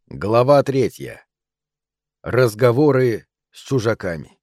Глава 3. Разговоры с чужаками.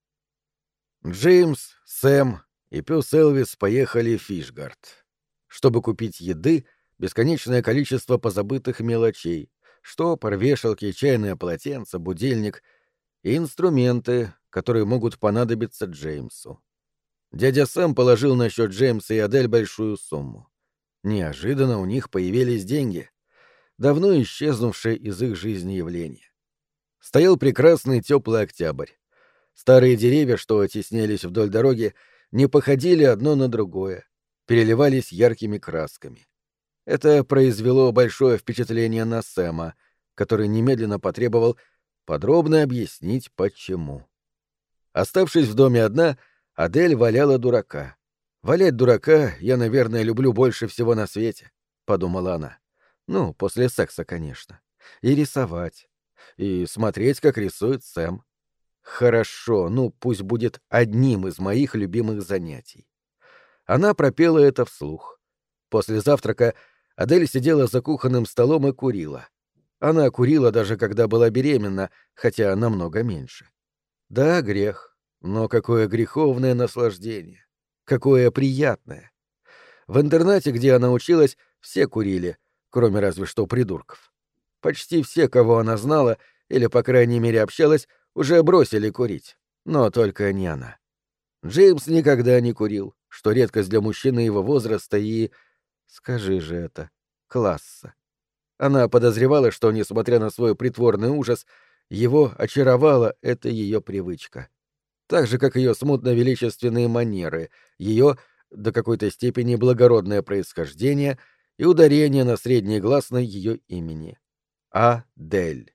Джеймс, Сэм и пёс Элвис поехали в Фишгард, чтобы купить еды, бесконечное количество позабытых мелочей, штопор, вешалки, чайное полотенце, будильник и инструменты, которые могут понадобиться Джеймсу. Дядя Сэм положил на счет Джеймса и Адель большую сумму. Неожиданно у них появились деньги, давно исчезнувшее из их жизни явление. Стоял прекрасный теплый октябрь. Старые деревья, что теснились вдоль дороги, не походили одно на другое, переливались яркими красками. Это произвело большое впечатление на Сэма, который немедленно потребовал подробно объяснить, почему. Оставшись в доме одна, Адель валяла дурака. «Валять дурака я, наверное, люблю больше всего на свете», — подумала она. Ну, после секса, конечно. И рисовать. И смотреть, как рисует Сэм. Хорошо, ну пусть будет одним из моих любимых занятий. Она пропела это вслух. После завтрака Адель сидела за кухонным столом и курила. Она курила даже когда была беременна, хотя намного меньше. Да, грех, но какое греховное наслаждение. Какое приятное. В интернате, где она училась, все курили, кроме разве что придурков. Почти все, кого она знала, или, по крайней мере, общалась, уже бросили курить. Но только не она. Джеймс никогда не курил, что редкость для мужчины его возраста и... Скажи же это. Класса. Она подозревала, что, несмотря на свой притворный ужас, его очаровала эта ее привычка. Так же, как ее смутно-величественные манеры, ее, до какой-то степени, благородное происхождение и ударение на средний гласной ее имени. Адель.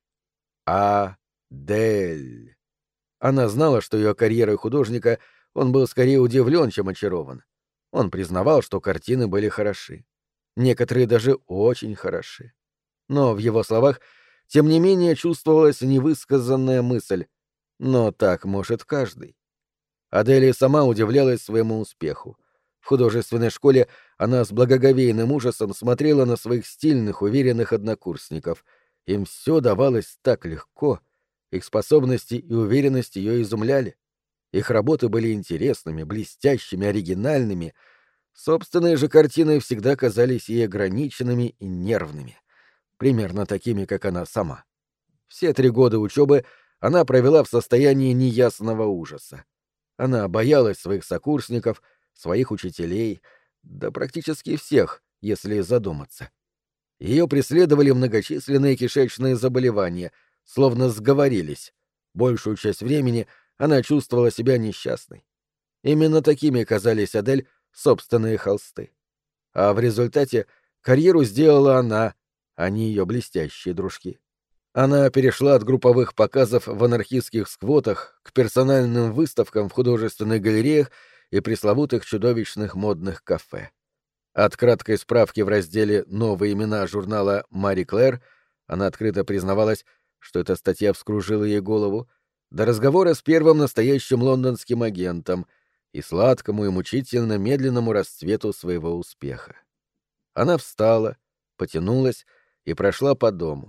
Адель. Она знала, что ее карьерой художника он был скорее удивлен, чем очарован. Он признавал, что картины были хороши. Некоторые даже очень хороши. Но в его словах, тем не менее, чувствовалась невысказанная мысль. Но так может каждый. Адель сама удивлялась своему успеху. В художественной школе она с благоговейным ужасом смотрела на своих стильных, уверенных однокурсников. Им все давалось так легко. Их способности и уверенность ее изумляли. Их работы были интересными, блестящими, оригинальными. Собственные же картины всегда казались ей ограниченными и нервными. Примерно такими, как она сама. Все 3 года учебы она провела в состоянии неясного ужаса. Она боялась своих сокурсников, своих учителей, да практически всех, если задуматься. Ее преследовали многочисленные кишечные заболевания, словно сговорились. Большую часть времени она чувствовала себя несчастной. Именно такими казались Адель собственные холсты. А в результате карьеру сделала она, а не ее блестящие дружки. Она перешла от групповых показов в анархистских сквотах к персональным выставкам в художественных галереях и пресловутых чудовищных модных кафе. От краткой справки в разделе «Новые имена» журнала «Мари Клэр» она открыто признавалась, что эта статья вскружила ей голову, до разговора с первым настоящим лондонским агентом и сладкому и мучительно медленному расцвету своего успеха. Она встала, потянулась и прошла по дому.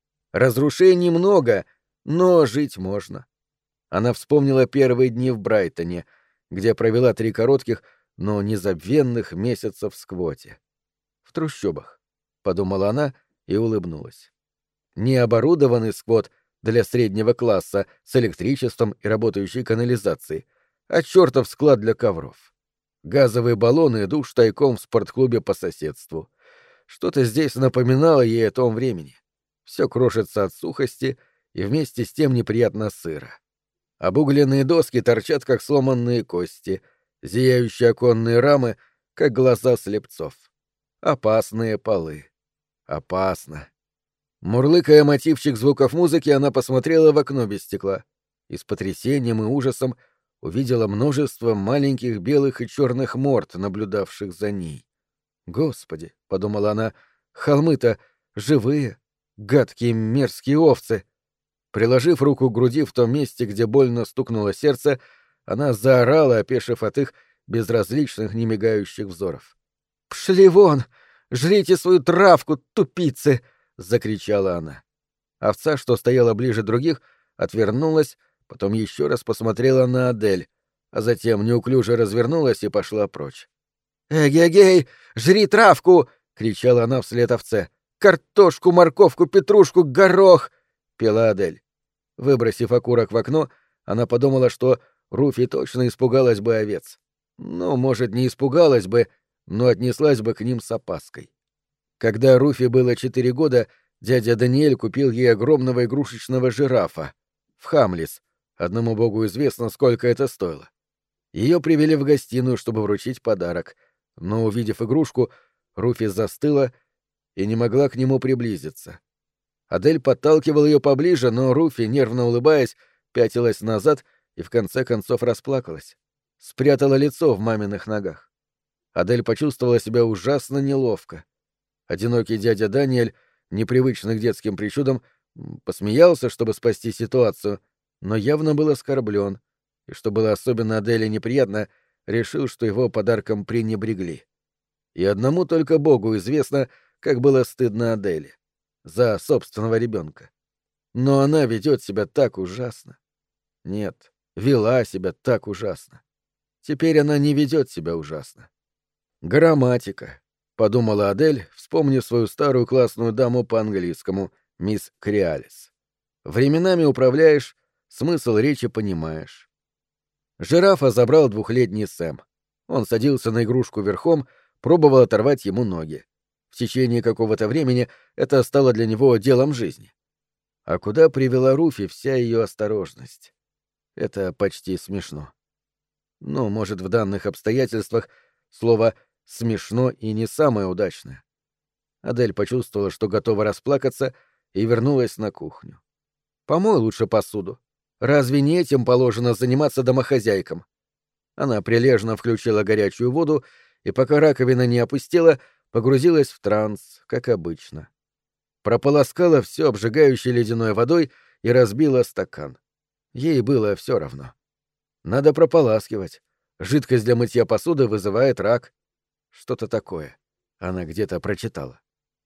Разрушений много, но жить можно. Она вспомнила первые дни в Брайтоне, где провела 3 коротких, но незабвенных месяца в сквоте. В трущобах, — подумала она и улыбнулась. Необорудованный сквот для среднего класса с электричеством и работающей канализацией, а чертов склад для ковров. Газовые баллоны и душ тайком в спортклубе по соседству. Что-то здесь напоминало ей о том времени. Все крошится от сухости и вместе с тем неприятно сыро. Обугленные доски торчат, как сломанные кости, зияющие оконные рамы, как глаза слепцов. Опасные полы. Опасно. Мурлыкая мотивчик звуков музыки, она посмотрела в окно без стекла и с потрясением и ужасом увидела множество маленьких белых и черных морд, наблюдавших за ней. «Господи», — подумала она, — «холмы-то живые, гадкие мерзкие овцы». Приложив руку к груди в том месте, где больно стукнуло сердце, она заорала, опешив от их безразличных, немигающих взоров. «Пшли вон! Жрите свою травку, тупицы!» — закричала она. Овца, что стояла ближе других, отвернулась, потом еще раз посмотрела на Адель, а затем неуклюже развернулась и пошла прочь. «Эгегей, жри травку!» — кричала она вслед овце. «Картошку, морковку, петрушку, горох!» — пела Адель. Выбросив окурок в окно, она подумала, что Руфи точно испугалась бы овец. Ну, может, не испугалась бы, но отнеслась бы к ним с опаской. Когда Руфи было 4 года, дядя Даниэль купил ей огромного игрушечного жирафа. В Хамлис. Одному богу известно, сколько это стоило. Ее привели в гостиную, чтобы вручить подарок. Но, увидев игрушку, Руфи застыла и не могла к нему приблизиться. Адель подталкивал ее поближе, но Руфи, нервно улыбаясь, пятилась назад и в конце концов расплакалась. Спрятала лицо в маминых ногах. Адель почувствовала себя ужасно неловко. Одинокий дядя Даниэль, непривычный к детским причудам, посмеялся, чтобы спасти ситуацию, но явно был оскорблен, и, что было особенно Аделе неприятно, решил, что его подарком пренебрегли. И одному только Богу известно, как было стыдно Аделе. За собственного ребенка. Но она ведет себя так ужасно. Нет, вела себя так ужасно. Теперь она не ведет себя ужасно. Грамматика, — подумала Адель, вспомнив свою старую классную даму по английскому, мисс Криалис. Временами управляешь, смысл речи понимаешь. Жирафа забрал 2-летний Сэм. Он садился на игрушку верхом, пробовал оторвать ему ноги. В течение какого-то времени это стало для него делом жизни. А куда привела Руфи вся ее осторожность? Это почти смешно. Но, может, в данных обстоятельствах слово «смешно» и не самое удачное. Адель почувствовала, что готова расплакаться, и вернулась на кухню. «Помой лучше посуду. Разве не этим положено заниматься домохозяйкам?» Она прилежно включила горячую воду, и пока раковина не опустела, погрузилась в транс, как обычно. Прополоскала все обжигающей ледяной водой и разбила стакан. Ей было все равно. Надо прополаскивать. Жидкость для мытья посуды вызывает рак. Что-то такое. Она где-то прочитала.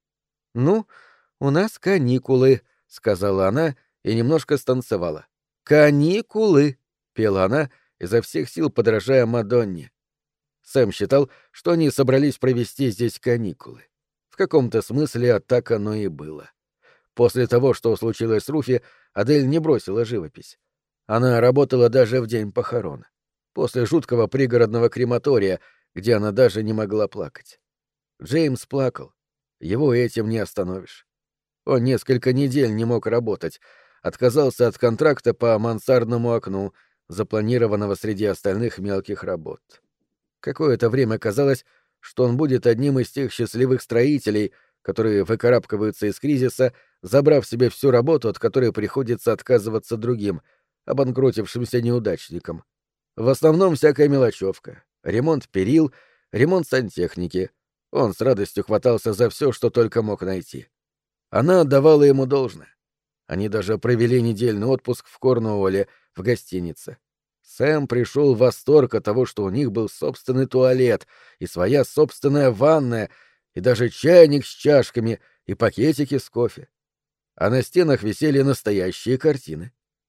«Ну, у нас каникулы», — сказала она и немножко станцевала. «Каникулы», — пела она, изо всех сил подражая Мадонне. Сэм считал, что они собрались провести здесь каникулы. В каком-то смысле так оно и было. После того, что случилось с Руфи, Адель не бросила живопись. Она работала даже в день похорон. После жуткого пригородного крематория, где она даже не могла плакать. Джеймс плакал. Его этим не остановишь. Он несколько недель не мог работать, отказался от контракта по мансардному окну, запланированного среди остальных мелких работ. Какое-то время казалось, что он будет одним из тех счастливых строителей, которые выкарабкиваются из кризиса, забрав себе всю работу, от которой приходится отказываться другим, обанкротившимся неудачникам. В основном всякая мелочевка. Ремонт перил, ремонт сантехники. Он с радостью хватался за все, что только мог найти. Она отдавала ему должное. Они даже провели недельный отпуск в Корнуолле, в гостинице. Сэм пришел в восторг от того, что у них был собственный туалет и своя собственная ванная, и даже чайник с чашками и пакетики с кофе. А на стенах висели настоящие картины.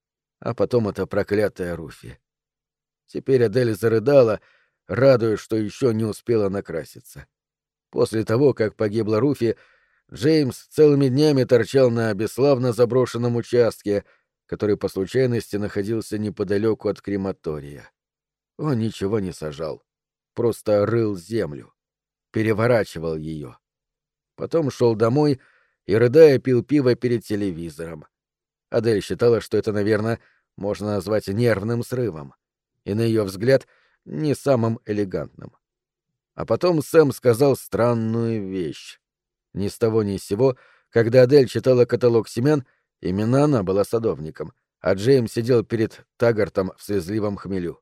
А потом эта проклятая Руфи. Теперь Адель зарыдала, радуясь, что еще не успела накраситься. После того, как погибла Руфи, Джеймс целыми днями торчал на бесславно заброшенном участке, который по случайности находился неподалеку от крематория. Он ничего не сажал, просто рыл землю, переворачивал ее. Потом шел домой и, рыдая, пил пиво перед телевизором. Адель считала, что это, наверное, можно назвать нервным срывом, и, на ее взгляд, не самым элегантным. А потом Сэм сказал странную вещь. Ни с того ни с сего, когда Адель читала каталог семян, именно она была садовником, а Джеймс сидел перед Таггартом в слезливом хмелю.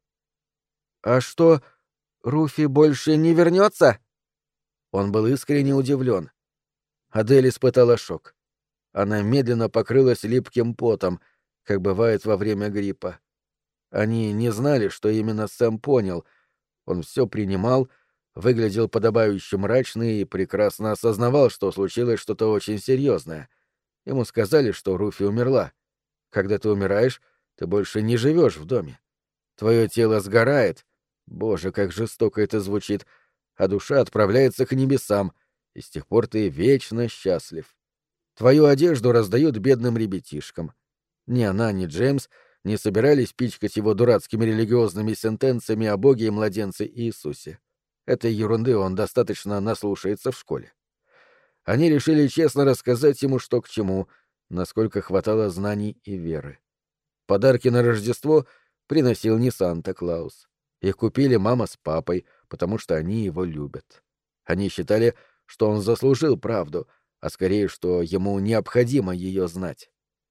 «А что, Руфи больше не вернется?» Он был искренне удивлен. Адель испытала шок. Она медленно покрылась липким потом, как бывает во время гриппа. Они не знали, что именно Сэм понял. Он все принимал, выглядел подобающе мрачный и прекрасно осознавал, что случилось что-то очень серьезное. Ему сказали, что Руфи умерла. Когда ты умираешь, ты больше не живешь в доме. Твое тело сгорает. Боже, как жестоко это звучит. А душа отправляется к небесам, и с тех пор ты вечно счастлив. Твою одежду раздают бедным ребятишкам. Ни она, ни Джеймс не собирались пичкать его дурацкими религиозными сентенциями о Боге и младенце Иисусе. Этой ерунды он достаточно наслушается в школе. Они решили честно рассказать ему, что к чему, насколько хватало знаний и веры. Подарки на Рождество приносил не Санта-Клаус. Их купили мама с папой, потому что они его любят. Они считали, что он заслужил правду, а скорее, что ему необходимо ее знать.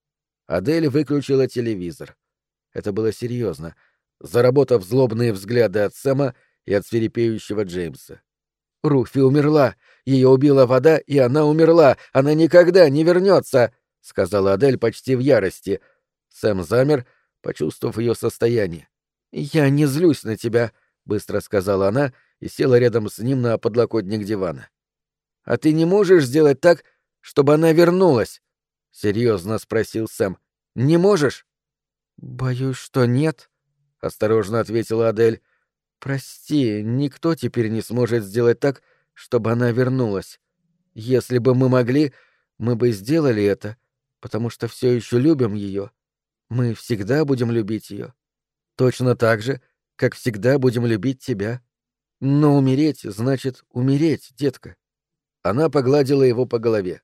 Адель выключила телевизор. Это было серьезно, заработав злобные взгляды от Сэма и от свирепеющего Джеймса. «Руфи умерла! Ее убила вода, и она умерла! Она никогда не вернется!» — сказала Адель почти в ярости. Сэм замер, почувствовав ее состояние. «Я не злюсь на тебя», — быстро сказала она и села рядом с ним на подлокотник дивана. «А ты не можешь сделать так, чтобы она вернулась?» — серьезно спросил Сэм. «Не можешь?» «Боюсь, что нет», — осторожно ответила Адель. «Прости, никто теперь не сможет сделать так, чтобы она вернулась. Если бы мы могли, мы бы сделали это, потому что все еще любим ее. Мы всегда будем любить ее. Точно так же, как всегда будем любить тебя. Но умереть значит умереть, детка». Она погладила его по голове.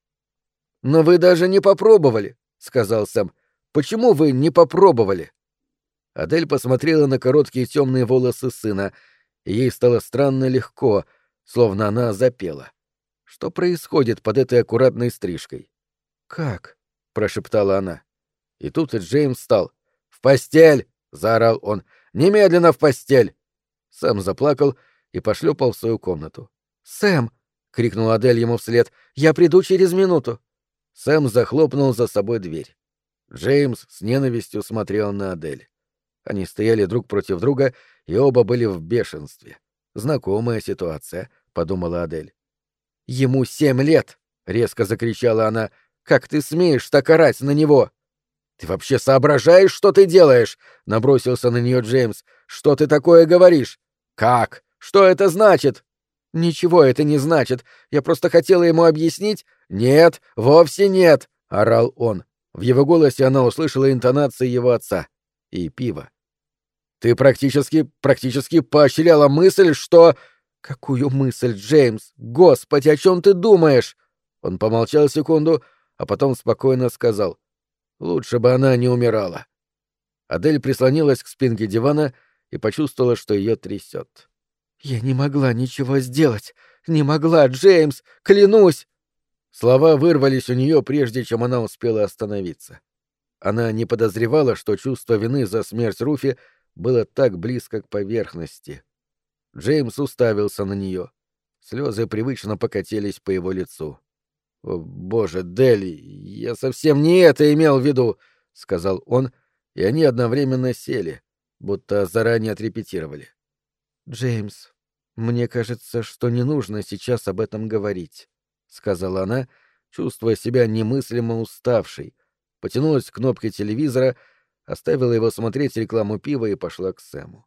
«Но вы даже не попробовали», — сказал Сэм. «Почему вы не попробовали?» Адель посмотрела на короткие темные волосы сына, и ей стало странно легко, словно она запела. Что происходит под этой аккуратной стрижкой? «Как?» — прошептала она. И тут Джеймс встал. «В постель!» — заорал он. «Немедленно в постель!» Сэм заплакал и пошлепал в свою комнату. «Сэм!» — крикнула Адель ему вслед. «Я приду через минуту!» Сэм захлопнул за собой дверь. Джеймс с ненавистью смотрел на Адель. Они стояли друг против друга, и оба были в бешенстве. «Знакомая ситуация», — подумала Адель. «Ему 7 лет!» — резко закричала она. «Как ты смеешь так орать на него?» «Ты вообще соображаешь, что ты делаешь?» — набросился на нее Джеймс. «Что ты такое говоришь?» «Как? Что это значит?» «Ничего это не значит. Я просто хотела ему объяснить...» «Нет, вовсе нет!» — орал он. В его голосе она услышала интонации его отца. И пиво. «Ты практически поощряла мысль, что...» «Какую мысль, Джеймс? Господи, о чем ты думаешь?» Он помолчал секунду, а потом спокойно сказал. «Лучше бы она не умирала». Адель прислонилась к спинке дивана и почувствовала, что ее трясет. «Я не могла ничего сделать. Не могла, Джеймс, клянусь!» Слова вырвались у нее, прежде чем она успела остановиться. Она не подозревала, что чувство вины за смерть Руфи было так близко к поверхности. Джеймс уставился на нее. Слезы привычно покатились по его лицу. «О, боже, Дели, я совсем не это имел в виду!» — сказал он, и они одновременно сели, будто заранее отрепетировали. «Джеймс, мне кажется, что не нужно сейчас об этом говорить», — сказала она, чувствуя себя немыслимо уставшей, потянулась к кнопке телевизора, оставила его смотреть рекламу пива и пошла к Сэму.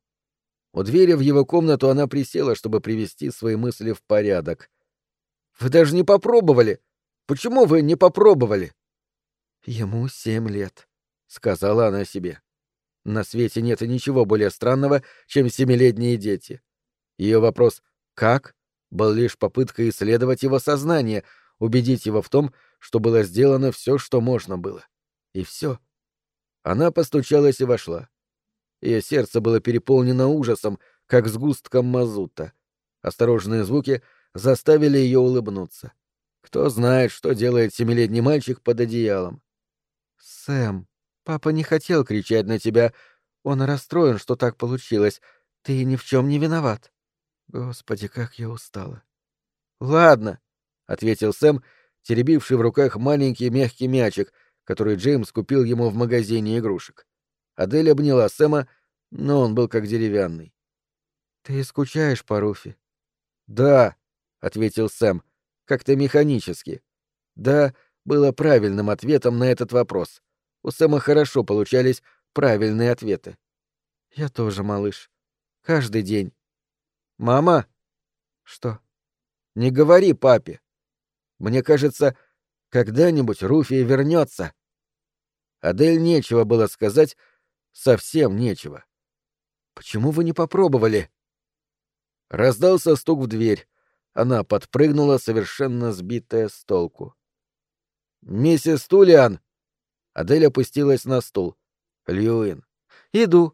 У двери в его комнату она присела, чтобы привести свои мысли в порядок. «Вы даже не попробовали! Почему вы не попробовали?» «Ему 7 лет», — сказала она себе. На свете нет и ничего более странного, чем 7-летние дети. Ее вопрос «как?» был лишь попыткой исследовать его сознание, убедить его в том, что было сделано все, что можно было. И все. Она постучалась и вошла. Ее сердце было переполнено ужасом, как сгустком мазута. Осторожные звуки заставили ее улыбнуться. Кто знает, что делает 7-летний мальчик под одеялом. «Сэм, папа не хотел кричать на тебя. Он расстроен, что так получилось. Ты ни в чем не виноват». «Господи, как я устала». «Ладно», — ответил Сэм, теребивший в руках маленький мягкий мячик, который Джеймс купил ему в магазине игрушек. Адель обняла Сэма, но он был как деревянный. «Ты скучаешь по Руфи?» «Да», — ответил Сэм, как-то механически. «Да, было правильным ответом на этот вопрос. У Сэма хорошо получались правильные ответы. «Я тоже, малыш. Каждый день». «Мама!» «Что?» «Не говори папе. Мне кажется, когда-нибудь Руфи вернется». Адель нечего было сказать, совсем нечего. «Почему вы не попробовали?» Раздался стук в дверь. Она подпрыгнула, совершенно сбитая с толку. «Миссис Тулиан!» Адель опустилась на стул. «Льюин». «Иду».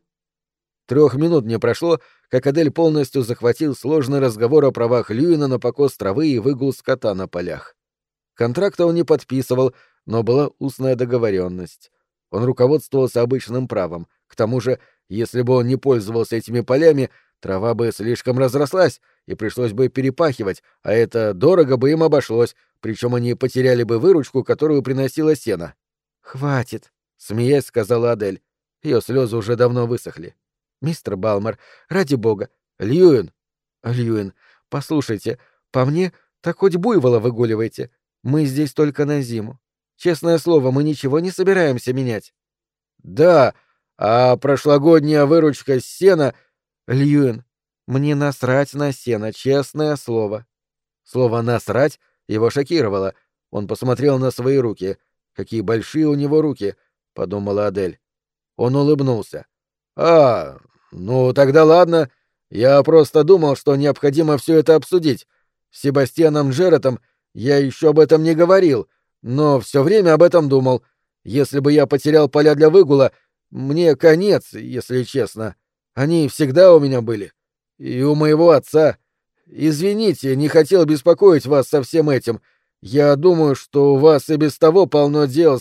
3 минут не прошло, как Адель полностью захватил сложный разговор о правах Льюина на покос травы и выгул скота на полях. Контракта он не подписывал, но была устная договоренность. Он руководствовался обычным правом. К тому же, если бы он не пользовался этими полями, трава бы слишком разрослась, и пришлось бы перепахивать, а это дорого бы им обошлось, причем они потеряли бы выручку, которую приносило сено. «Хватит», — смеясь сказала Адель. Ее слезы уже давно высохли. «Мистер Балмер, ради бога. Льюин». «Льюин, послушайте, по мне, так хоть буйвола выгуливайте. Мы здесь только на зиму. Честное слово, мы ничего не собираемся менять». «Да, а прошлогодняя выручка с сена...» «Льюин, мне насрать на сено, честное слово». Слово «насрать» его шокировало. Он посмотрел на свои руки. «Какие большие у него руки», — подумала Адель. Он улыбнулся. «А, ну тогда ладно. Я просто думал, что необходимо все это обсудить. С Себастьяном Джерретом я еще об этом не говорил, но все время об этом думал. Если бы я потерял поля для выгула, мне конец, если честно. Они всегда у меня были. И у моего отца. Извините, не хотел беспокоить вас со всем этим. Я думаю, что у вас и без того полно дел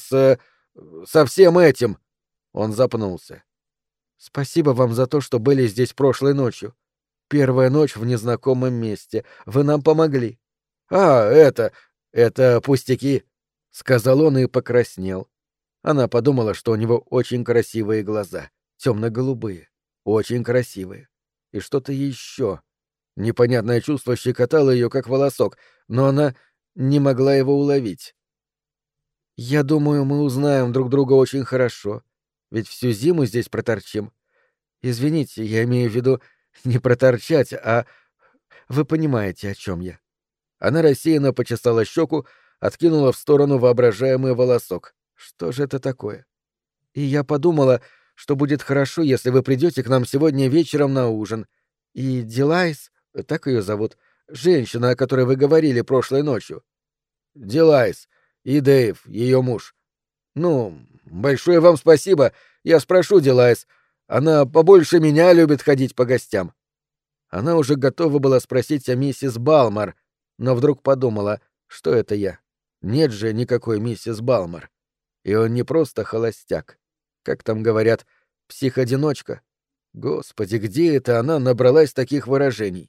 со всем этим». Он запнулся. «Спасибо вам за то, что были здесь прошлой ночью. Первая ночь в незнакомом месте. Вы нам помогли». «А, это пустяки», — сказал он и покраснел. Она подумала, что у него очень красивые глаза, темно-голубые, очень красивые. И что-то еще. Непонятное чувство щекотало ее, как волосок, но она не могла его уловить. «Я думаю, мы узнаем друг друга очень хорошо, ведь всю зиму здесь проторчим. Извините, я имею в виду не проторчать, а... Вы понимаете, о чем я». Она рассеянно почесала щеку, откинула в сторону воображаемый волосок. Что же это такое? И я подумала, что будет хорошо, если вы придете к нам сегодня вечером на ужин. И Дилайс, так ее зовут, женщина, о которой вы говорили прошлой ночью. Дилайс и Дэйв, ее муж. Ну, большое вам спасибо. Я спрошу Дилайс. Она побольше меня любит ходить по гостям. Она уже готова была спросить о миссис Балмер, но вдруг подумала, что это я. Нет же никакой миссис Балмер. И он не просто холостяк. Как там говорят, псих-одиночка. Господи, где это она набралась таких выражений?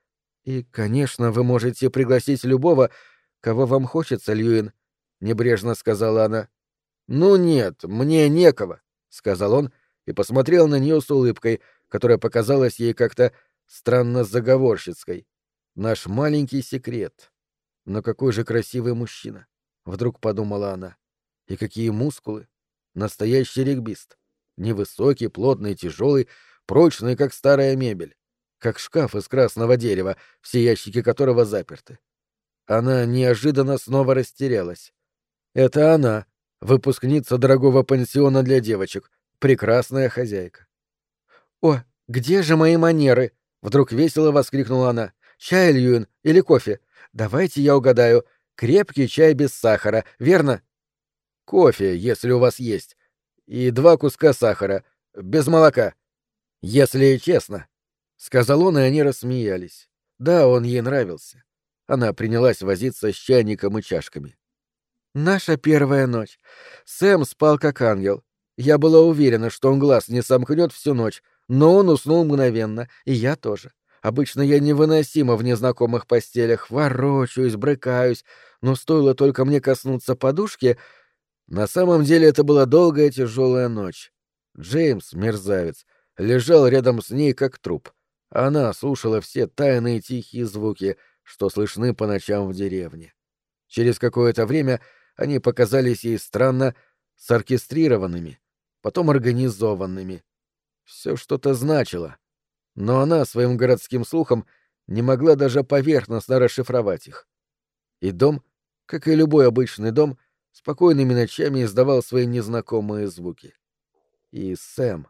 И, конечно, вы можете пригласить любого, кого вам хочется, Льюин, — небрежно сказала она. Ну нет, мне некого, — сказал он и посмотрел на нее с улыбкой, которая показалась ей как-то странно заговорщицкой. Наш маленький секрет. Но какой же красивый мужчина, — вдруг подумала она. И какие мускулы! Настоящий регбист. Невысокий, плотный, тяжелый, прочный, как старая мебель. Как шкаф из красного дерева, все ящики которого заперты. Она неожиданно снова растерялась. Это она, выпускница дорогого пансиона для девочек, прекрасная хозяйка. «О, где же мои манеры?» — вдруг весело воскликнула она. «Чай, Льюин, или кофе? Давайте я угадаю. Крепкий чай без сахара, верно?» «Кофе, если у вас есть. И 2 куска сахара. Без молока. Если честно», — сказал он, и они рассмеялись. Да, он ей нравился. Она принялась возиться с чайником и чашками. «Наша первая ночь. Сэм спал как ангел. Я была уверена, что он глаз не сомкнет всю ночь, но он уснул мгновенно, и я тоже. Обычно я невыносима в незнакомых постелях, ворочаюсь, брыкаюсь, но стоило только мне коснуться подушки. На самом деле это была долгая тяжелая ночь. Джеймс, мерзавец, лежал рядом с ней как труп. Она слушала все тайные тихие звуки, что слышны по ночам в деревне. Через какое-то время они показались ей странно соркестрированными, потом организованными. Все что-то значило, но она своим городским слухом не могла даже поверхностно расшифровать их. И дом, как и любой обычный дом, спокойными ночами издавал свои незнакомые звуки. И Сэм.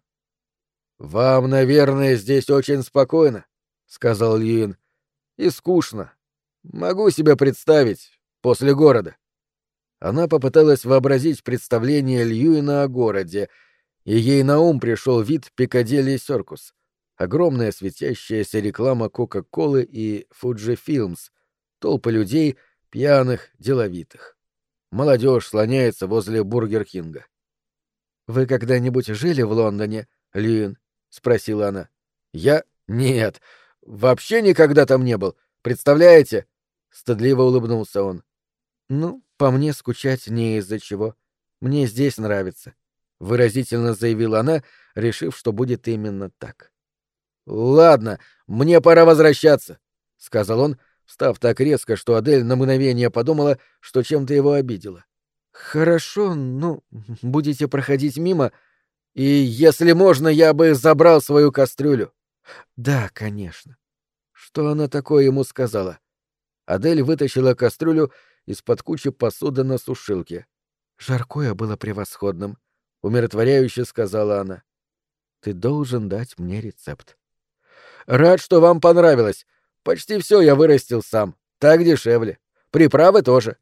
«Вам, наверное, здесь очень спокойно», — сказал Льюин. «И скучно. Могу себе представить, после города». Она попыталась вообразить представление Льюина о городе, и ей на ум пришел вид Пикадилли Серкус, огромная светящаяся реклама Кока-Колы и Фуджи Филмс, толпы людей, пьяных, деловитых. Молодежь слоняется возле Бургер Кинга. «Вы когда-нибудь жили в Лондоне, Льюин?» — спросила она. «Я? Нет. Вообще никогда там не был. Представляете?» — стыдливо улыбнулся он. «Ну, по мне скучать не из-за чего. Мне здесь нравится», — выразительно заявила она, решив, что будет именно так. «Ладно, мне пора возвращаться», — сказал он, встав так резко, что Адель на мгновение подумала, что чем-то его обидела. «Хорошо, ну, будете проходить мимо, и, если можно, я бы забрал свою кастрюлю». «Да, конечно». Что она такое ему сказала? Адель вытащила кастрюлю из-под кучи посуды на сушилке. «Жаркое было превосходным», — умиротворяюще сказала она. «Ты должен дать мне рецепт». «Рад, что вам понравилось. Почти все я вырастил сам. Так дешевле. Приправы тоже».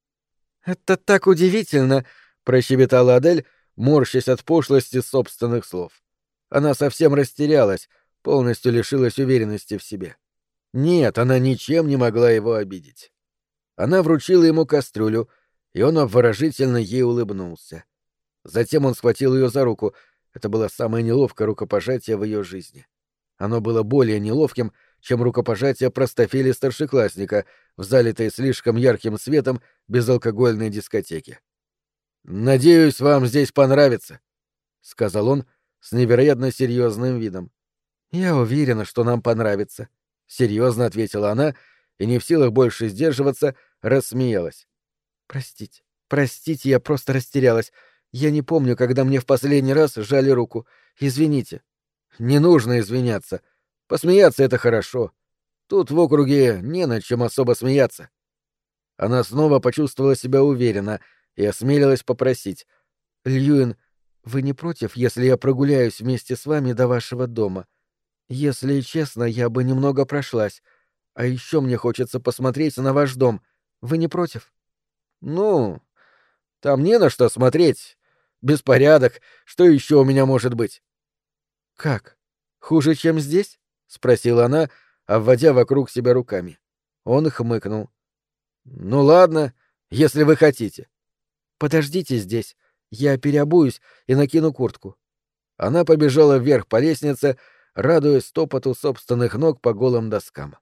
«Это так удивительно», — прощебетала Адель, морщась от пошлости собственных слов. Она совсем растерялась, полностью лишилась уверенности в себе. Нет, она ничем не могла его обидеть. Она вручила ему кастрюлю, и он обворожительно ей улыбнулся. Затем он схватил ее за руку. Это было самое неловкое рукопожатие в ее жизни. Оно было более неловким, чем рукопожатие простофили-старшеклассника в залитой слишком ярким светом безалкогольной дискотеке. «Надеюсь, вам здесь понравится», — сказал он с невероятно серьезным видом. «Я уверена, что нам понравится», — серьезно ответила она, и не в силах больше сдерживаться, рассмеялась. «Простите, простите, я просто растерялась. Я не помню, когда мне в последний раз сжали руку. Извините». «Не нужно извиняться. Посмеяться — это хорошо. Тут в округе не над чем особо смеяться». Она снова почувствовала себя уверенно и осмелилась попросить. «Льюин, вы не против, если я прогуляюсь вместе с вами до вашего дома? Если честно, я бы немного прошлась. А еще мне хочется посмотреть на ваш дом. Вы не против?» «Ну, там не на что смотреть. Беспорядок. Что еще у меня может быть?» «Как? Хуже, чем здесь?» — спросила она, обводя вокруг себя руками. Он хмыкнул. «Ну ладно, если вы хотите». «Подождите здесь. Я переобуюсь и накину куртку». Она побежала вверх по лестнице, радуясь топоту собственных ног по голым доскам.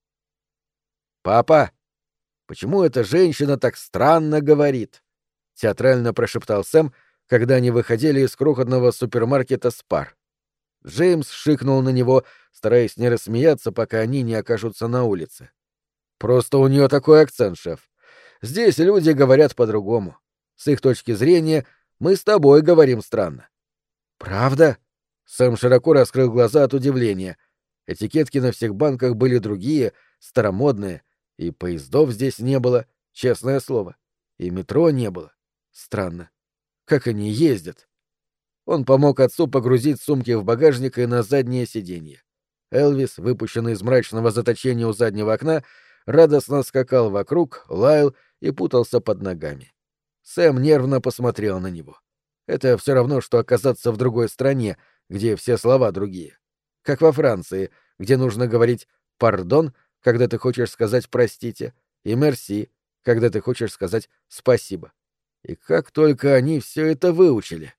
«Папа, почему эта женщина так странно говорит?» — театрально прошептал Сэм, когда они выходили из крохотного супермаркета «Спар». Джеймс шикнул на него, стараясь не рассмеяться, пока они не окажутся на улице. «Просто у нее такой акцент, шеф. Здесь люди говорят по-другому. С их точки зрения мы с тобой говорим странно». «Правда?» Сэм широко раскрыл глаза от удивления. Этикетки на всех банках были другие, старомодные, и поездов здесь не было, честное слово. И метро не было. Странно. Как они ездят? Он помог отцу погрузить сумки в багажник и на заднее сиденье. Элвис, выпущенный из мрачного заточения у заднего окна, радостно скакал вокруг, лаял и путался под ногами. Сэм нервно посмотрел на него. Это все равно, что оказаться в другой стране, где все слова другие. Как во Франции, где нужно говорить «пардон», когда ты хочешь сказать «простите», и «мерси», когда ты хочешь сказать «спасибо». И как только они все это выучили.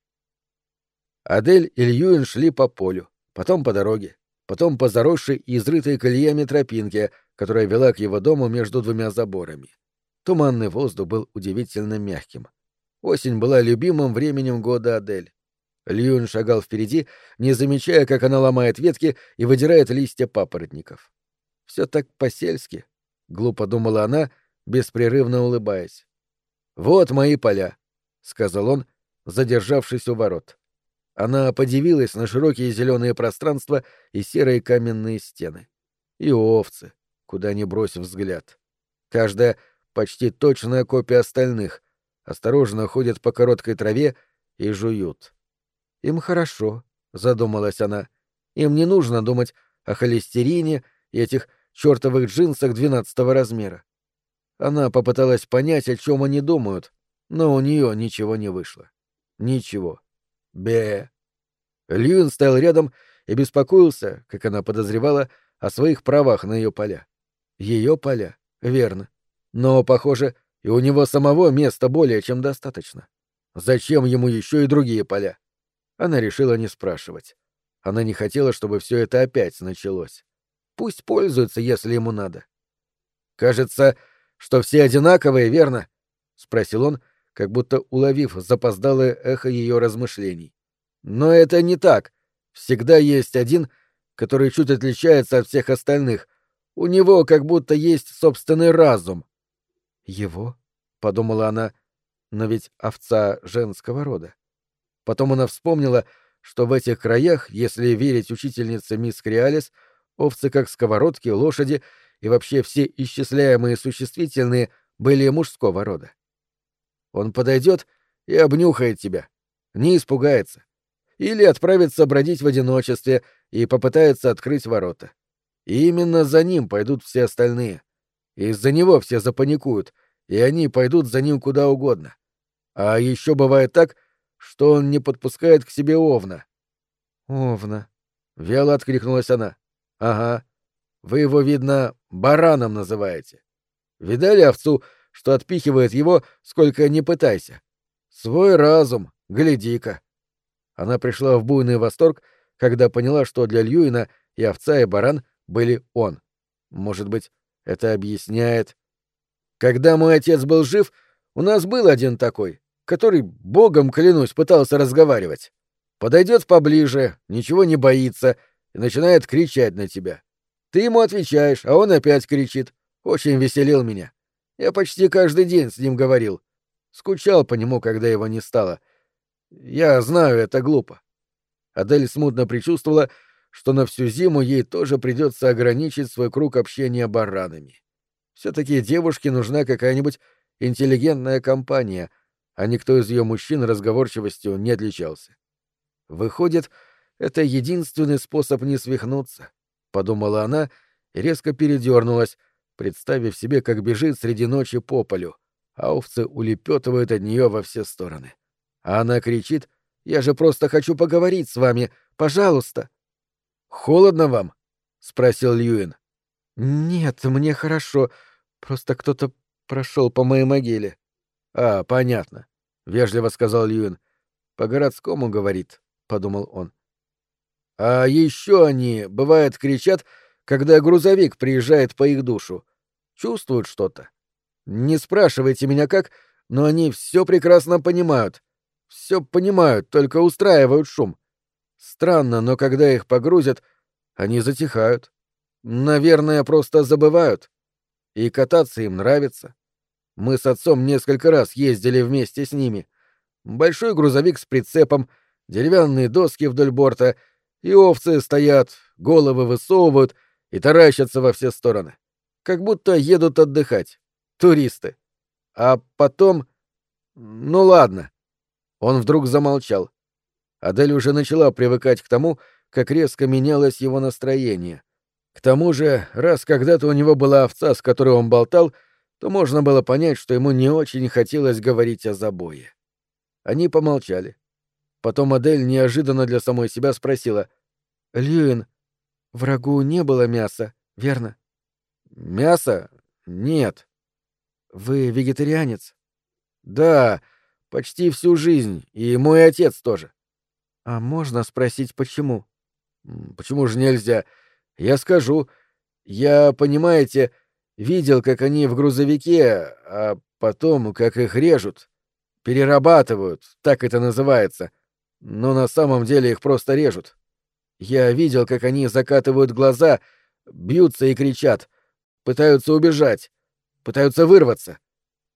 Адель и Льюин шли по полю, потом по дороге, потом по заросшей и изрытой колеями тропинке, которая вела к его дому между двумя заборами. Туманный воздух был удивительно мягким. Осень была любимым временем года Адель. Льюин шагал впереди, не замечая, как она ломает ветки и выдирает листья папоротников. «Все так по-сельски», — глупо думала она, беспрерывно улыбаясь. «Вот мои поля», — сказал он, задержавшись у ворот. Она подивилась на широкие зеленые пространства и серые каменные стены. И овцы, куда ни брось взгляд. Каждая почти точная копия остальных, осторожно ходят по короткой траве и жуют. «Им хорошо», — задумалась она. «Им не нужно думать о холестерине и этих чертовых джинсах 12-го размера». Она попыталась понять, о чем они думают, но у нее ничего не вышло. Ничего. Бе. Льюин стоял рядом и беспокоился, как она подозревала, о своих правах на ее поля. Ее поля, верно. Но, похоже, и у него самого места более чем достаточно. Зачем ему еще и другие поля? Она решила не спрашивать. Она не хотела, чтобы все это опять началось. Пусть пользуется, если ему надо. «Кажется, что все одинаковые, верно?» — спросил он, как будто уловив запоздалое эхо ее размышлений. «Но это не так. Всегда есть один, который чуть отличается от всех остальных. У него как будто есть собственный разум». «Его?» — подумала она. «Но ведь овца женского рода». Потом она вспомнила, что в этих краях, если верить учительнице мисс Криалис, овцы как сковородки, лошади и вообще все исчисляемые существительные были мужского рода. Он подойдет и обнюхает тебя, не испугается. Или отправится бродить в одиночестве и попытается открыть ворота. И именно за ним пойдут все остальные. Из-за него все запаникуют, и они пойдут за ним куда угодно. А еще бывает так, что он не подпускает к себе овна. «Овна», — вяло откликнулась она. «Ага. Вы его, видно, бараном называете. Видали овцу, что отпихивает его, сколько ни пытайся? Свой разум, гляди-ка». Она пришла в буйный восторг, когда поняла, что для Льюина и овца, и баран были он. Может быть, это объясняет... «Когда мой отец был жив, у нас был один такой, который, богом клянусь, пытался разговаривать. Подойдет поближе, ничего не боится и начинает кричать на тебя. Ты ему отвечаешь, а он опять кричит. Очень веселил меня. Я почти каждый день с ним говорил. Скучал по нему, когда его не стало. Я знаю, это глупо». Адель смутно предчувствовала, что на всю зиму ей тоже придется ограничить свой круг общения баранами. Все-таки девушке нужна какая-нибудь интеллигентная компания, а никто из ее мужчин разговорчивостью не отличался. Выходит, это единственный способ не свихнуться, — подумала она и резко передернулась, представив себе, как бежит среди ночи по полю, а овцы улепетывают от нее во все стороны. А она кричит: «Я же просто хочу поговорить с вами, пожалуйста!» «Холодно вам?» — спросил Льюин. «Нет, мне хорошо. Просто кто-то прошел по моей могиле». «А, понятно», — вежливо сказал Льюин. «По-городскому, говорит», — подумал он. «А еще они, бывает, кричат, когда грузовик приезжает по их душу. Чувствуют что-то. Не спрашивайте меня как, но они все прекрасно понимают. Все понимают, только устраивают шум. Странно, но когда их погрузят, они затихают. Наверное, просто забывают. И кататься им нравится. Мы с отцом несколько раз ездили вместе с ними. Большой грузовик с прицепом, деревянные доски вдоль борта, и овцы стоят, головы высовывают и таращатся во все стороны. Как будто едут отдыхать. Туристы. А потом... Ну ладно. Он вдруг замолчал. Адель уже начала привыкать к тому, как резко менялось его настроение. К тому же, раз когда-то у него была овца, с которой он болтал, то можно было понять, что ему не очень хотелось говорить о забое. Они помолчали. Потом Адель неожиданно для самой себя спросила: «Льюин, врагу не было мяса, верно?» «Мяса? Нет». «Вы вегетарианец?» «Да, почти всю жизнь, и мой отец тоже». «А можно спросить, почему?» «Почему же нельзя? Я скажу. Я, понимаете, видел, как они в грузовике, а потом, как их режут. Перерабатывают, так это называется. Но на самом деле их просто режут. Я видел, как они закатывают глаза, бьются и кричат, пытаются убежать, пытаются вырваться.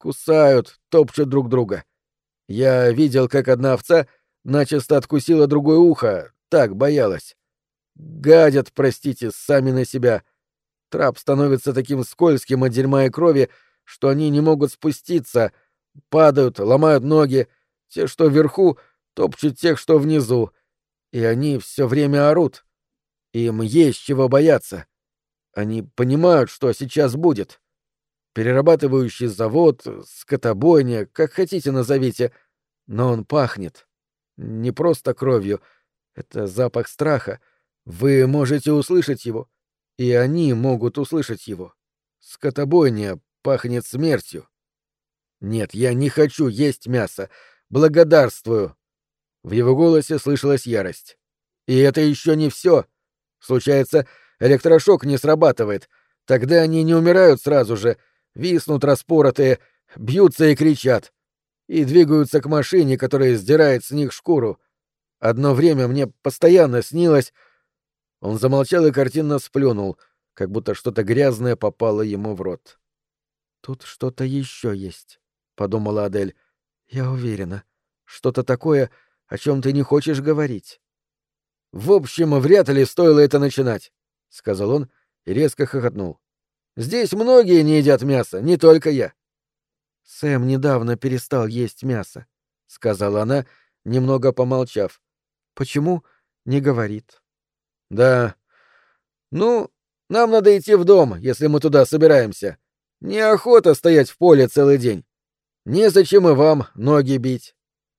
кусают, топчут друг друга. Я видел, как одна овца начисто откусила другое ухо, так боялась. Гадят, простите, сами на себя. Трап становится таким скользким от дерьма и крови, что они не могут спуститься, падают, ломают ноги. Те, что вверху, топчут тех, что внизу. И они все время орут. Им есть чего бояться. Они понимают, что сейчас будет. Перерабатывающий завод, скотобойня, как хотите назовите, но он пахнет. Не просто кровью. Это запах страха. Вы можете услышать его. И они могут услышать его. Скотобойня пахнет смертью. Нет, я не хочу есть мясо. Благодарствую. В его голосе слышалась ярость. И это еще не все. Случается, электрошок не срабатывает. Тогда они не умирают сразу же, виснут распоротые, бьются и кричат. И двигаются к машине, которая сдирает с них шкуру. Одно время мне постоянно снилось... Он замолчал и картинно сплюнул, как будто что-то грязное попало ему в рот. «Тут что-то еще есть», — подумала Адель. «Я уверена. Что-то такое, о чем ты не хочешь говорить». «В общем, вряд ли стоило это начинать», — сказал он и резко хохотнул. «Здесь многие не едят мясо, не только я». «Сэм недавно перестал есть мясо», — сказала она, немного помолчав. «Почему?» — не говорит. «Да. Ну, нам надо идти в дом, если мы туда собираемся. Неохота стоять в поле целый день. Незачем и вам ноги бить».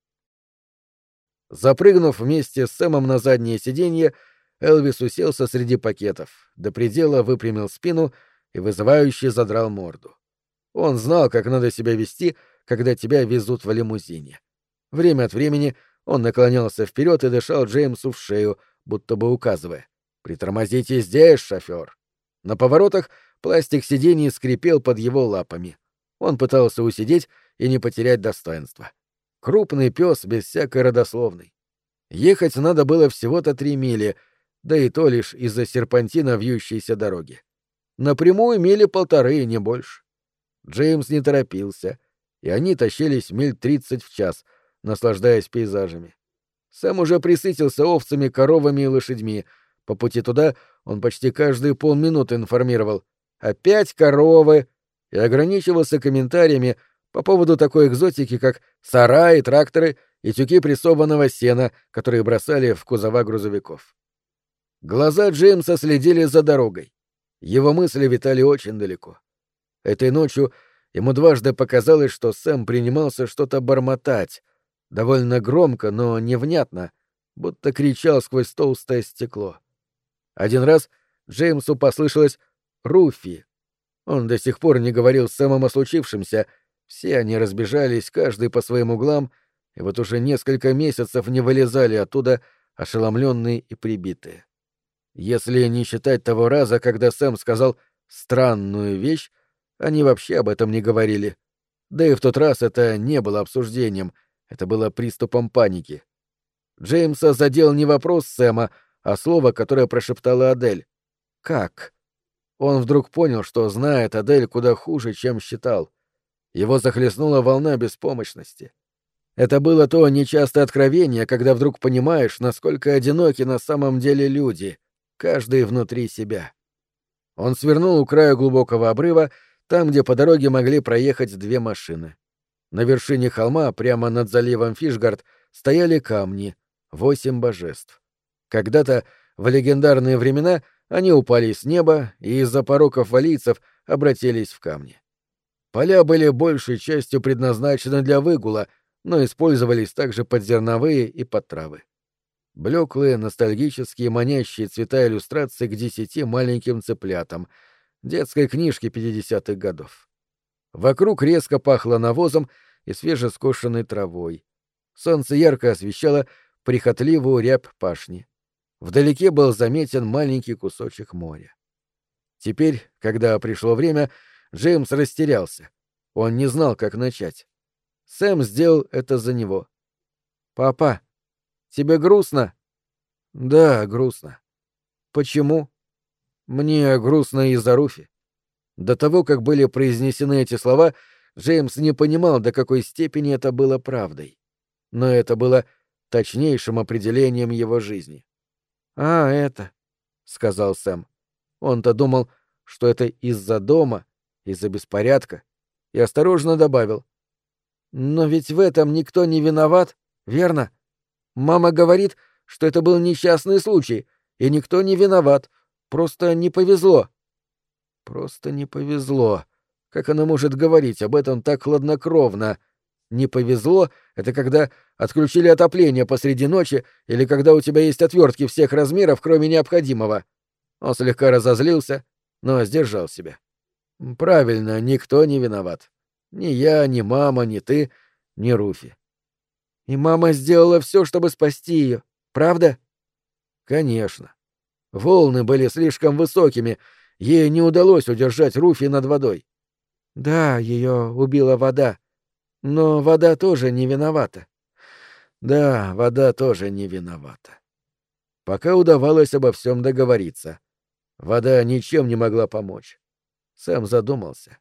Запрыгнув вместе с Сэмом на заднее сиденье, Элвис уселся среди пакетов, до предела выпрямил спину и вызывающе задрал морду. Он знал, как надо себя вести, когда тебя везут в лимузине. Время от времени он наклонялся вперед и дышал Джеймсу в шею, будто бы указывая: «Притормозите здесь, шофер». На поворотах пластик сидений скрипел под его лапами. Он пытался усидеть и не потерять достоинства. Крупный пес без всякой родословной. Ехать надо было всего-то 3 мили, да и то лишь из-за серпантина вьющейся дороги. Напрямую мили 1,5, не больше. Джеймс не торопился, и они тащились миль 30 в час, наслаждаясь пейзажами. Сэм уже присытился овцами, коровами и лошадьми. По пути туда он почти каждые полминуты информировал: «Опять коровы!» и ограничивался комментариями по поводу такой экзотики, как сараи, тракторы и тюки прессованного сена, которые бросали в кузова грузовиков. Глаза Джеймса следили за дорогой. Его мысли витали очень далеко. Этой ночью ему дважды показалось, что Сэм принимался что-то бормотать, довольно громко, но невнятно, будто кричал сквозь толстое стекло. Один раз Джеймсу послышалось «Руфи». Он до сих пор не говорил с Сэмом о случившемся, все они разбежались, каждый по своим углам, и вот уже несколько месяцев не вылезали оттуда, ошеломленные и прибитые. Если не считать того раза, когда Сэм сказал странную вещь, они вообще об этом не говорили. Да и в тот раз это не было обсуждением, это было приступом паники. Джеймса задел не вопрос Сэма, а слово, которое прошептала Адель. «Как?» Он вдруг понял, что знает Адель куда хуже, чем считал. Его захлестнула волна беспомощности. Это было то нечастое откровение, когда вдруг понимаешь, насколько одиноки на самом деле люди, каждый внутри себя. Он свернул у края глубокого обрыва, там, где по дороге могли проехать 2 машины. На вершине холма, прямо над заливом Фишгард, стояли камни, 8 божеств. Когда-то, в легендарные времена, они упали с неба и из-за пороков валийцев обратились в камни. Поля были большей частью предназначены для выгула, но использовались также под зерновые и под травы. Блеклые, ностальгические, манящие цвета иллюстрации к 10 маленьким цыплятам, детской книжке 50-х годов. Вокруг резко пахло навозом и свежескошенной травой. Солнце ярко освещало прихотливую рябь пашни. Вдалеке был заметен маленький кусочек моря. Теперь, когда пришло время, Джеймс растерялся. Он не знал, как начать. Сэм сделал это за него. «Папа, тебе грустно?» «Да, грустно». «Почему?» «Мне грустно из-за Руфи». До того, как были произнесены эти слова, Джеймс не понимал, до какой степени это было правдой. Но это было точнейшим определением его жизни. «А, это», — сказал Сэм. Он-то думал, что это из-за дома, из-за беспорядка, и осторожно добавил. «Но ведь в этом никто не виноват, верно? Мама говорит, что это был несчастный случай, и никто не виноват, просто не повезло». «Просто не повезло. Как она может говорить об этом так хладнокровно? Не повезло — это когда отключили отопление посреди ночи или когда у тебя есть отвертки всех размеров, кроме необходимого». Он слегка разозлился, но сдержал себя. «Правильно, никто не виноват. Ни я, ни мама, ни ты, ни Руфи». «И мама сделала все, чтобы спасти ее, правда?» «Конечно. Волны были слишком высокими, ей не удалось удержать Руфи над водой». «Да, ее убила вода. Но вода тоже не виновата». «Да, вода тоже не виновата». Пока удавалось обо всем договориться. Вода ничем не могла помочь. Сэм задумался.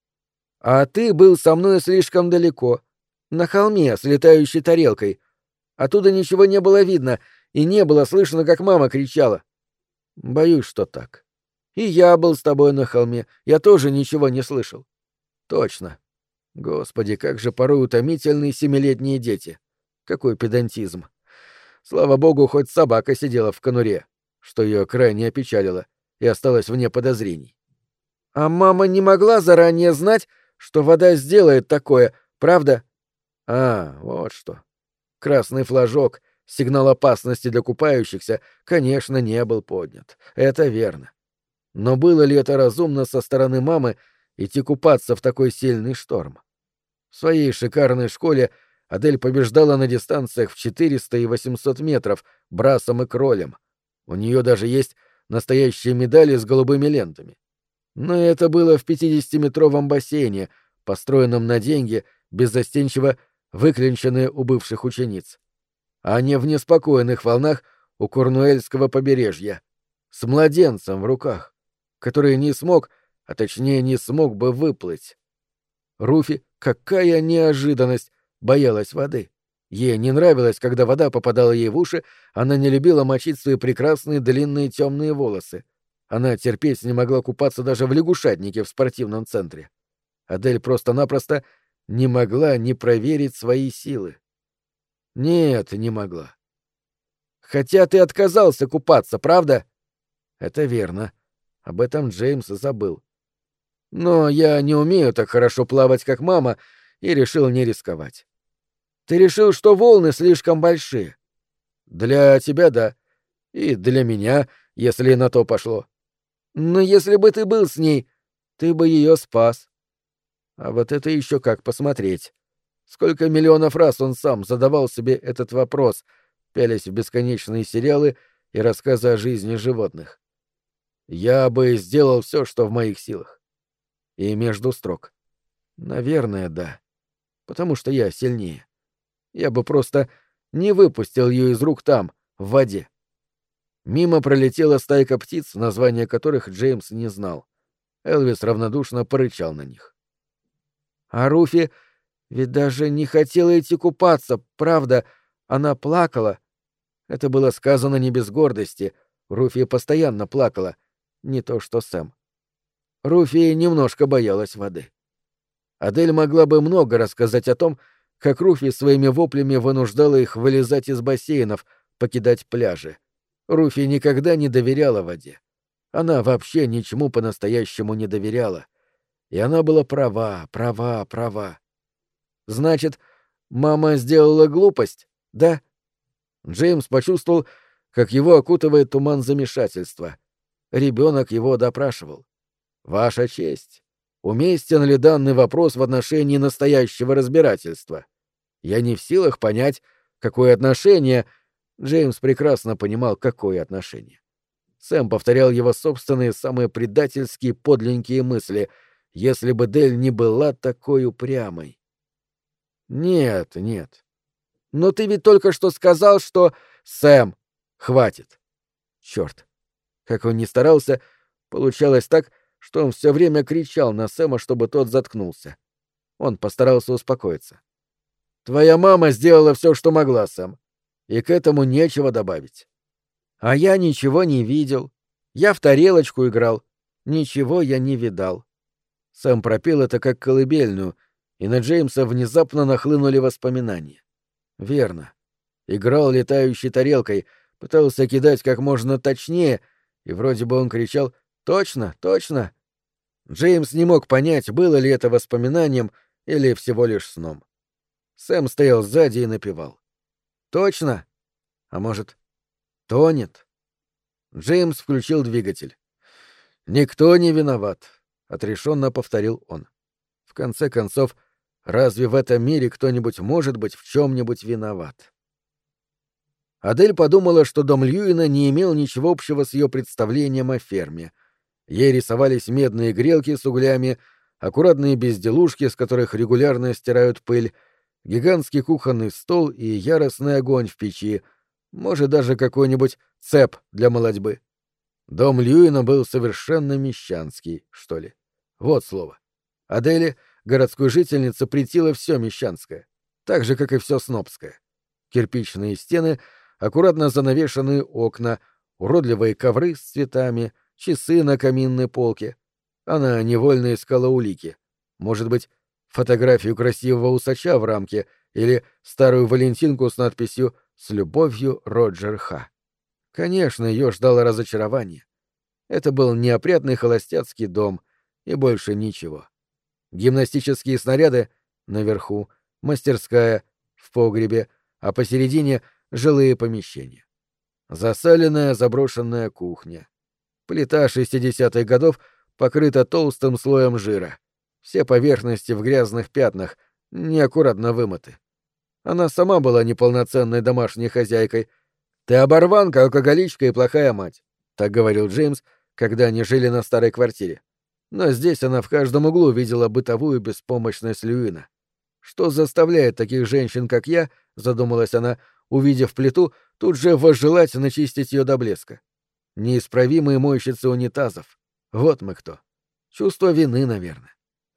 «А ты был со мной слишком далеко, на холме с летающей тарелкой. Оттуда ничего не было видно, и не было слышно, как мама кричала». «Боюсь, что так. И я был с тобой на холме, я тоже ничего не слышал». «Точно. Господи, как же порой утомительны семилетние дети. Какой педантизм. Слава богу, хоть собака сидела в конуре, что ее крайне опечалило, и осталась вне подозрений». «А мама не могла заранее знать, что вода сделает такое, правда?» «А, вот что. Красный флажок, сигнал опасности для купающихся, конечно, не был поднят. Это верно. Но было ли это разумно со стороны мамы идти купаться в такой сильный шторм? В своей шикарной школе Адель побеждала на дистанциях в 400 и 800 метров брасом и кролем. У нее даже есть настоящие медали с голубыми лентами. Но это было в 50-метровом бассейне, построенном на деньги, беззастенчиво выклинченные у бывших учениц. А не в неспокойных волнах у Корнуэльского побережья, с младенцем в руках, который не смог, а точнее не смог бы выплыть. Руфи, какая неожиданность, боялась воды. Ей не нравилось, когда вода попадала ей в уши, она не любила мочить свои прекрасные длинные темные волосы. Она терпеть не могла купаться даже в лягушатнике в спортивном центре. Адель просто-напросто не могла не проверить свои силы. Нет, не могла. «Хотя ты отказался купаться, правда?» «Это верно. Об этом Джеймс забыл. Но я не умею так хорошо плавать, как мама, и решил не рисковать». «Ты решил, что волны слишком большие?» «Для тебя — да. И для меня, если на то пошло». «Но если бы ты был с ней, ты бы ее спас». А вот это еще как посмотреть. Сколько миллионов раз он сам задавал себе этот вопрос, пялясь в бесконечные сериалы и рассказы о жизни животных. Я бы сделал все, что в моих силах. И между строк. Наверное, да. Потому что я сильнее. Я бы просто не выпустил ее из рук там, в воде. Мимо пролетела стайка птиц, названия которых Джеймс не знал. Элвис равнодушно порычал на них. А Руфи ведь даже не хотела идти купаться, правда, она плакала. Это было сказано не без гордости. Руфи постоянно плакала, не то что Сэм. Руфи немножко боялась воды. Адель могла бы много рассказать о том, как Руфи своими воплями вынуждала их вылезать из бассейнов, покидать пляжи. Руфи никогда не доверяла воде. Она вообще ничему по-настоящему не доверяла. И она была права, права, права. Значит, мама сделала глупость, да? Джеймс почувствовал, как его окутывает туман замешательства. Ребенок его допрашивал. «Ваша честь, уместен ли данный вопрос в отношении настоящего разбирательства? Я не в силах понять, какое отношение...» Джеймс прекрасно понимал, какое отношение. Сэм повторял его собственные самые предательские подленькие мысли, если бы Дель не была такой упрямой. «Нет, нет. Но ты ведь только что сказал, что...» «Сэм, хватит!» Черт! Как он ни старался, получалось так, что он все время кричал на Сэма, чтобы тот заткнулся. Он постарался успокоиться. «Твоя мама сделала все, что могла, Сэм, и к этому нечего добавить». «А я ничего не видел. Я в тарелочку играл. Ничего я не видал». Сэм пропел это как колыбельную, и на Джеймса внезапно нахлынули воспоминания. Верно. Играл летающей тарелкой, пытался кидать как можно точнее, и вроде бы он кричал «Точно, точно!». Джеймс не мог понять, было ли это воспоминанием или всего лишь сном. Сэм стоял сзади и напевал. «Точно? А может, тонет?» Джеймс включил двигатель. «Никто не виноват», — отрешенно повторил он. «В конце концов, разве в этом мире кто-нибудь может быть в чем-нибудь виноват?» Адель подумала, что дом Льюина не имел ничего общего с ее представлением о ферме. Ей рисовались медные грелки с углями, аккуратные безделушки, с которых регулярно стирают пыль, гигантский кухонный стол и яростный огонь в печи, может, даже какой-нибудь цеп для молотьбы. Дом Льюина был совершенно мещанский, что ли. Вот слово. Аделе, городской жительнице, претило все мещанское, так же, как и все снобское. Кирпичные стены, аккуратно занавешенные окна, уродливые ковры с цветами, часы на каминной полке. Она невольно искала улики. Может быть, фотографию красивого усача в рамке или старую валентинку с надписью «С любовью, Роджер Х». Конечно, ее ждало разочарование. Это был неопрятный холостяцкий дом, и больше ничего. Гимнастические снаряды наверху, мастерская в погребе, а посередине — жилые помещения. Засаленная заброшенная кухня. Плита 60-х годов покрыта толстым слоем жира. Все поверхности в грязных пятнах, неаккуратно вымыты. Она сама была неполноценной домашней хозяйкой. «Ты оборванка, алкоголичка и плохая мать», — так говорил Джеймс, когда они жили на старой квартире. Но здесь она в каждом углу видела бытовую беспомощность Льюина. «Что заставляет таких женщин, как я, — задумалась она, увидев плиту, — тут же возжелать начистить ее до блеска? Неисправимые мойщицы унитазов. Вот мы кто. Чувство вины, наверное».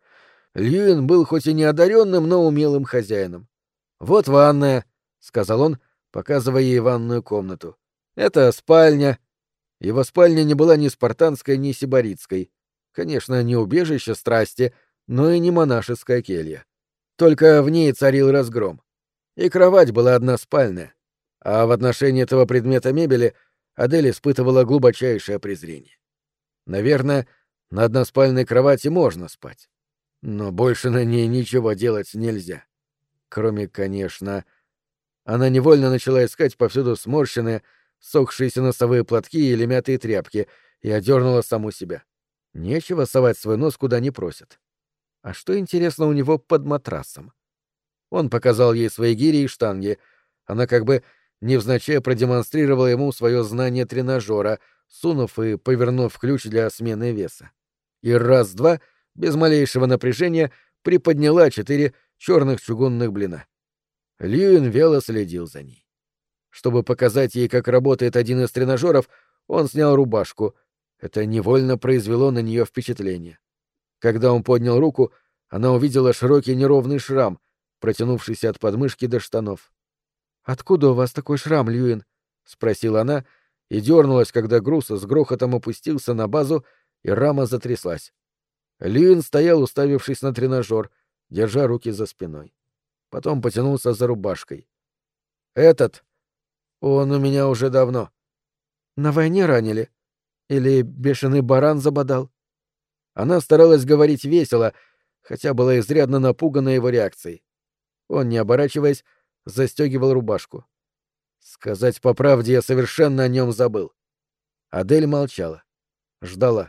Льюин был хоть и неодаренным, но умелым хозяином. «Вот ванная», — сказал он, показывая ей ванную комнату. «Это спальня». Его спальня не была ни спартанской, ни сибаритской. Конечно, не убежище страсти, но и не монашеская келья. Только в ней царил разгром. И кровать была односпальная. А в отношении этого предмета мебели Адель испытывала глубочайшее презрение. Наверное, на односпальной кровати можно спать. Но больше на ней ничего делать нельзя. Кроме, конечно... Она невольно начала искать повсюду сморщенные, сохшиеся носовые платки или мятые тряпки и одернула саму себя. Нечего совать свой нос куда не просят. А что, интересно, у него под матрасом? Он показал ей свои гири и штанги. Она как бы невзначай продемонстрировала ему свое знание тренажера, сунув и повернув ключ для смены веса. И раз-два, без малейшего напряжения, приподняла 4 черных чугунных блина. Льюин вяло следил за ней. Чтобы показать ей, как работает один из тренажеров, он снял рубашку. Это невольно произвело на нее впечатление. Когда он поднял руку, она увидела широкий неровный шрам, протянувшийся от подмышки до штанов. «Откуда у вас такой шрам, Льюин?» — спросила она и дернулась, когда груз с грохотом опустился на базу, и рама затряслась. Льюин стоял, уставившись на тренажер, держа руки за спиной. Потом потянулся за рубашкой. «Этот? Он у меня уже давно». «На войне ранили? Или бешеный баран забодал?» Она старалась говорить весело, хотя была изрядно напугана его реакцией. Он, не оборачиваясь, застегивал рубашку. Сказать по правде, я совершенно о нем забыл. Адель молчала. Ждала.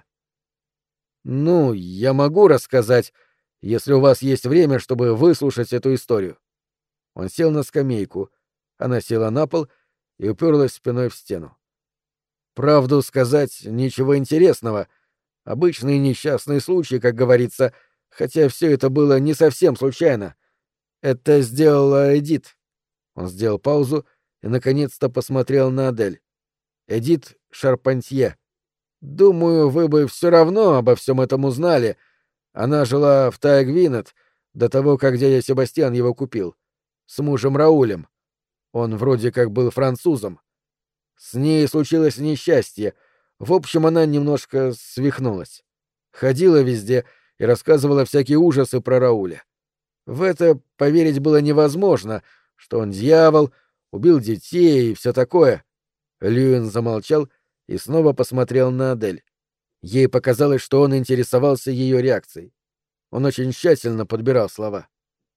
«Ну, я могу рассказать, если у вас есть время, чтобы выслушать эту историю». Он сел на скамейку. Она села на пол и уперлась спиной в стену. «Правду сказать, ничего интересного. Обычный несчастный случай, как говорится, хотя все это было не совсем случайно. Это сделала Эдит». Он сделал паузу и наконец-то посмотрел на Адель. «Эдит Шарпантье. Думаю, вы бы все равно обо всем этом узнали. Она жила в Тайгвинет, До того, как дядя Себастьян его купил. С мужем Раулем. Он вроде как был французом. С ней случилось несчастье. В общем, она немножко свихнулась. Ходила везде и рассказывала всякие ужасы про Рауля. В это поверить было невозможно, что он дьявол, убил детей и все такое. Льюин замолчал и снова посмотрел на Адель. Ей показалось, что он интересовался ее реакцией. Он очень тщательно подбирал слова.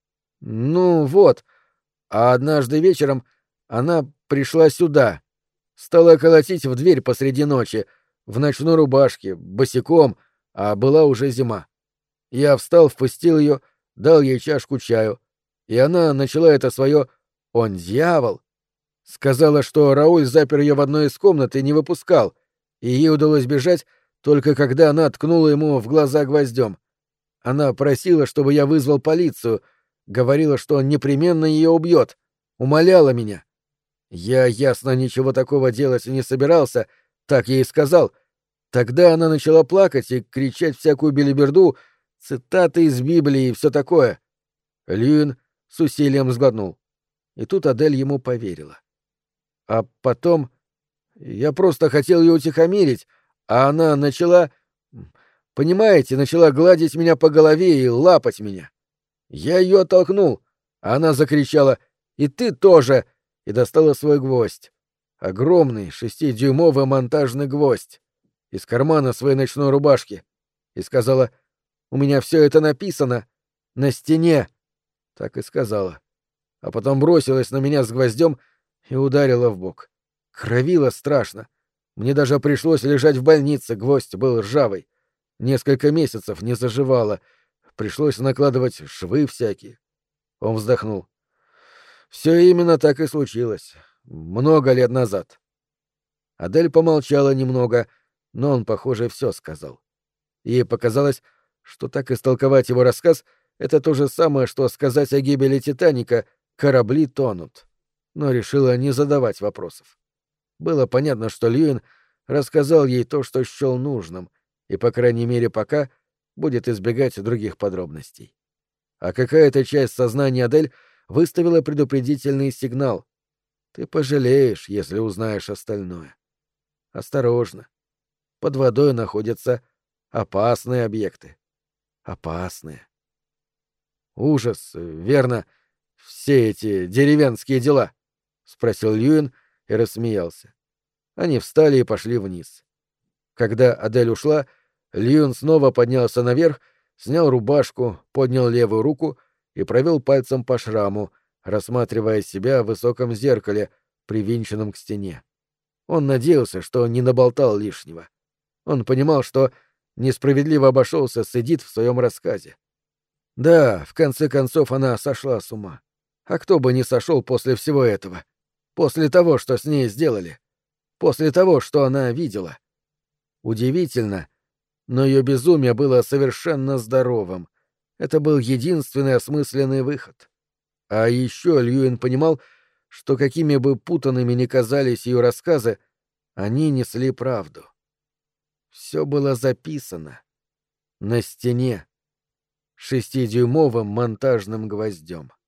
«Ну вот, а однажды вечером она пришла сюда, стала колотить в дверь посреди ночи, в ночной рубашке, босиком, а была уже зима. Я встал, впустил ее, дал ей чашку чаю, и она начала это свое «он дьявол». Сказала, что Рауль запер ее в одной из комнат и не выпускал, и ей удалось бежать только когда она ткнула ему в глаза гвоздем. Она просила, чтобы я вызвал полицию, говорила, что он непременно ее убьет, умоляла меня. Я, ясно, ничего такого делать не собирался, так ей сказал. Тогда она начала плакать и кричать всякую белиберду, цитаты из Библии и все такое. Льюин с усилием сглотнул. И тут Адель ему поверила. А потом я просто хотел ее утихомирить, а она начала... Понимаете, начала гладить меня по голове и лапать меня. Я ее оттолкнул, а она закричала «И ты тоже!» и достала свой гвоздь. Огромный 6-дюймовый монтажный гвоздь. Из кармана своей ночной рубашки. И сказала «У меня все это написано. На стене». Так и сказала. А потом бросилась на меня с гвоздем и ударила в бок. Кровило страшно. Мне даже пришлось лежать в больнице, гвоздь был ржавый. Несколько месяцев не заживало. Пришлось накладывать швы всякие. Он вздохнул. Все именно так и случилось. Много лет назад. Адель помолчала немного, но он, похоже, все сказал. Ей показалось, что так истолковать его рассказ — это то же самое, что сказать о гибели «Титаника» «корабли тонут». Но решила не задавать вопросов. Было понятно, что Льюин рассказал ей то, что счел нужным, и, по крайней мере, пока будет избегать других подробностей. А какая-то часть сознания Адель выставила предупредительный сигнал. Ты пожалеешь, если узнаешь остальное. Осторожно. Под водой находятся опасные объекты. Опасные. Ужас, верно, все эти деревенские дела? — спросил Льюин и рассмеялся. Они встали и пошли вниз. Когда Адель ушла, Льюин снова поднялся наверх, снял рубашку, поднял левую руку и провел пальцем по шраму, рассматривая себя в высоком зеркале, привинченном к стене. Он надеялся, что не наболтал лишнего. Он понимал, что несправедливо обошелся с Эдит в своем рассказе. Да, в конце концов она сошла с ума. А кто бы не сошел после всего этого? После того, что с ней сделали? После того, что она видела? Удивительно, но ее безумие было совершенно здоровым. Это был единственный осмысленный выход. А еще Льюин понимал, что какими бы путанными ни казались ее рассказы, они несли правду. Все было записано на стене 6-дюймовым монтажным гвоздем.